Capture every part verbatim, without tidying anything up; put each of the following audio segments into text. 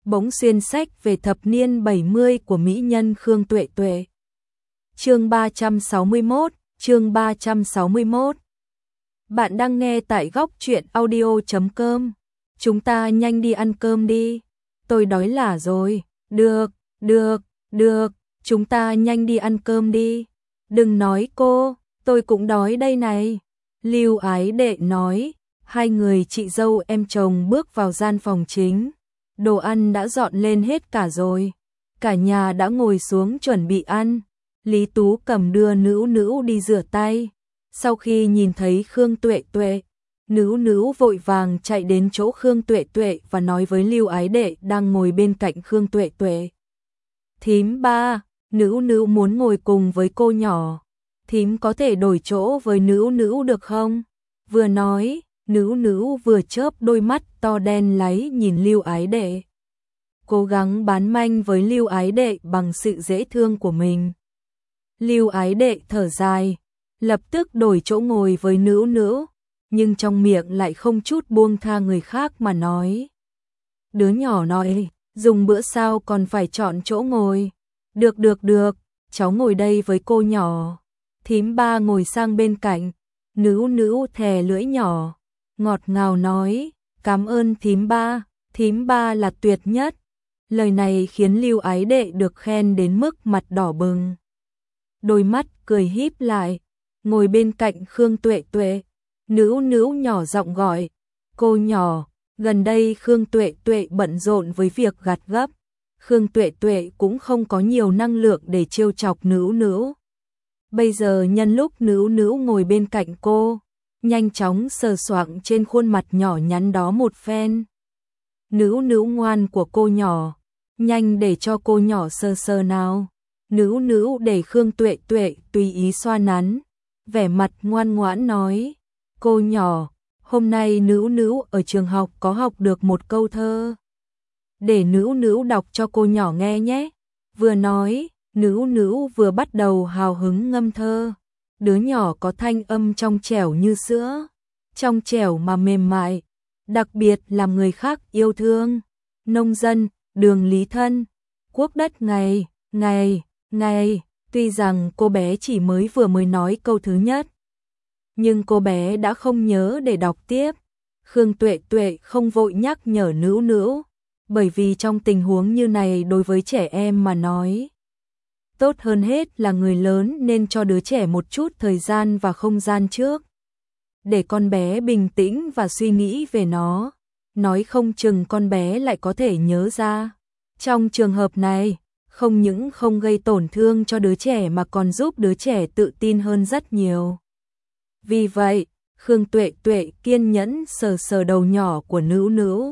bỗng xuyên sách về thập niên bảy mươi của mỹ nhân Khương Tuệ Tuệ. Chương ba trăm sáu mươi mốt, chương ba trăm sáu mươi mốt. Bạn đang nghe tại góc truyện audio chấm com. Chúng ta nhanh đi ăn cơm đi. Tôi đói lả rồi. Được, được, được, chúng ta nhanh đi ăn cơm đi. Đừng nói cô, tôi cũng đói đây này. Lưu Ái Đệ nói. Hai người chị dâu em chồng bước vào gian phòng chính. Đồ ăn đã dọn lên hết cả rồi. Cả nhà đã ngồi xuống chuẩn bị ăn. Lý Tú Cầm đưa Nữu Nữu đi rửa tay. Sau khi nhìn thấy Khương Tuệ Tuệ, Nữu Nữu vội vàng chạy đến chỗ Khương Tuệ Tuệ và nói với Lưu Ái Đệ đang ngồi bên cạnh Khương Tuệ Tuệ. Thím ba, Nữu Nữu muốn ngồi cùng với cô nhỏ. Thím có thể đổi chỗ với Nữu Nữu được không? Vừa nói, Nữu Nữu vừa chớp đôi mắt to đen láy nhìn Lưu Ái Đệ. Cố gắng bán manh với Lưu Ái Đệ bằng sự dễ thương của mình. Lưu Ái Đệ thở dài, lập tức đổi chỗ ngồi với Nữu Nữu, nhưng trong miệng lại không chút buông tha người khác mà nói. Đứa nhỏ nói, dùng bữa sao còn phải chọn chỗ ngồi. Được được được, cháu ngồi đây với cô nhỏ. Thím ba ngồi sang bên cạnh, Nữu Nữu thè lưỡi nhỏ, ngọt ngào nói, cảm ơn thím ba, thím ba là tuyệt nhất. Lời này khiến Lưu Ái Đệ được khen đến mức mặt đỏ bừng. Đôi mắt cười híp lại, ngồi bên cạnh Khương Tuệ Tuệ. Nữu Nữu nhỏ giọng gọi, cô nhỏ, gần đây Khương Tuệ Tuệ bận rộn với việc gặt gấp. Khương Tuệ Tuệ cũng không có nhiều năng lượng để trêu chọc Nữu Nữu. Bây giờ nhân lúc Nữu Nữu ngồi bên cạnh cô, nhanh chóng sờ soạng trên khuôn mặt nhỏ nhắn đó một phen. Nữu Nữu ngoan của cô nhỏ, nhanh để cho cô nhỏ sờ sờ nào. Nữu Nữu để Khương Tuệ Tuệ tùy ý xoa nắn, vẻ mặt ngoan ngoãn nói, cô nhỏ, hôm nay Nữu Nữu ở trường học có học được một câu thơ. Để Nữu Nữu đọc cho cô nhỏ nghe nhé. Vừa nói, Nữu Nữu vừa bắt đầu hào hứng ngâm thơ. Đứa nhỏ có thanh âm trong trẻo như sữa, trong trẻo mà mềm mại, đặc biệt làm người khác yêu thương. Nông dân, đường Lý Thân, quốc đất ngày, ngày, ngày. Tuy rằng cô bé chỉ mới vừa mới nói câu thứ nhất, nhưng cô bé đã không nhớ để đọc tiếp. Khương Tuệ Tuệ không vội nhắc nhở Nữu Nữu, bởi vì trong tình huống như này đối với trẻ em mà nói, tốt hơn hết là người lớn nên cho đứa trẻ một chút thời gian và không gian trước, để con bé bình tĩnh và suy nghĩ về nó, nói không chừng con bé lại có thể nhớ ra. Trong trường hợp này, không những không gây tổn thương cho đứa trẻ mà còn giúp đứa trẻ tự tin hơn rất nhiều. Vì vậy, Khương Tuệ Tuệ kiên nhẫn sờ sờ đầu nhỏ của Nữu Nữu.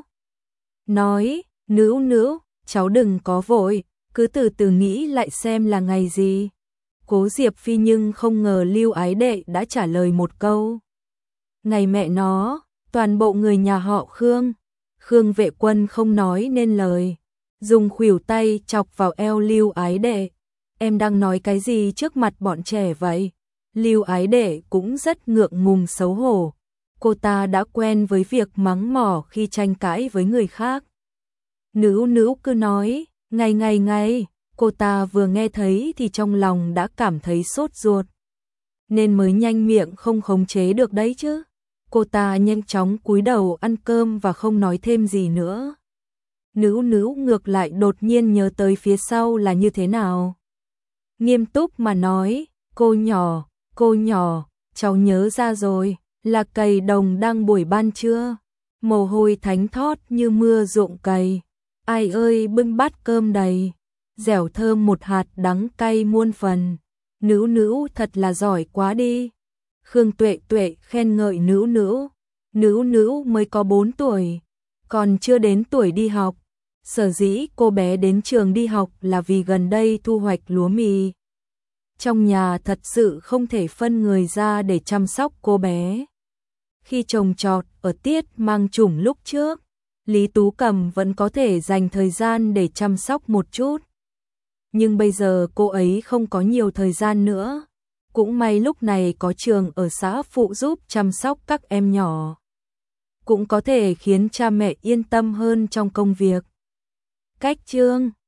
Nói, Nữu Nữu, cháu đừng có vội, cứ từ từ nghĩ lại xem là ngày gì. Cố Diệp Phi nhưng không ngờ Lưu Ái Đệ đã trả lời một câu. Ngày mẹ nó, toàn bộ người nhà họ Khương. Khương Vệ Quân không nói nên lời, dùng khuỷu tay chọc vào eo Lưu Ái Đệ. Em đang nói cái gì trước mặt bọn trẻ vậy? Lưu Ái Đệ cũng rất ngượng ngùng xấu hổ. Cô ta đã quen với việc mắng mỏ khi tranh cãi với người khác. Nữu Nữu cứ nói, ngày ngày ngày, cô ta vừa nghe thấy thì trong lòng đã cảm thấy sốt ruột, nên mới nhanh miệng không khống chế được đấy chứ. Cô ta nhanh chóng cúi đầu ăn cơm và không nói thêm gì nữa. Nữu Nữu ngược lại đột nhiên nhớ tới phía sau là như thế nào. Nghiêm túc mà nói, cô nhỏ, cô nhỏ, cháu nhớ ra rồi, là cày đồng đang buổi ban trưa, mồ hôi thánh thót như mưa ruộng cày. Ai ơi bưng bát cơm đầy, dẻo thơm một hạt đắng cay muôn phần. Nữu Nữu thật là giỏi quá đi. Khương Tuệ Tuệ khen ngợi Nữu Nữu. Nữu Nữu mới có bốn tuổi, còn chưa đến tuổi đi học. Sở dĩ cô bé đến trường đi học là vì gần đây thu hoạch lúa mì. Trong nhà thật sự không thể phân người ra để chăm sóc cô bé. Khi trồng trọt ở tiết mang chủng lúc trước, Lý Tú Cầm vẫn có thể dành thời gian để chăm sóc một chút. Nhưng bây giờ cô ấy không có nhiều thời gian nữa. Cũng may lúc này có trường ở xã phụ giúp chăm sóc các em nhỏ, cũng có thể khiến cha mẹ yên tâm hơn trong công việc. cách chương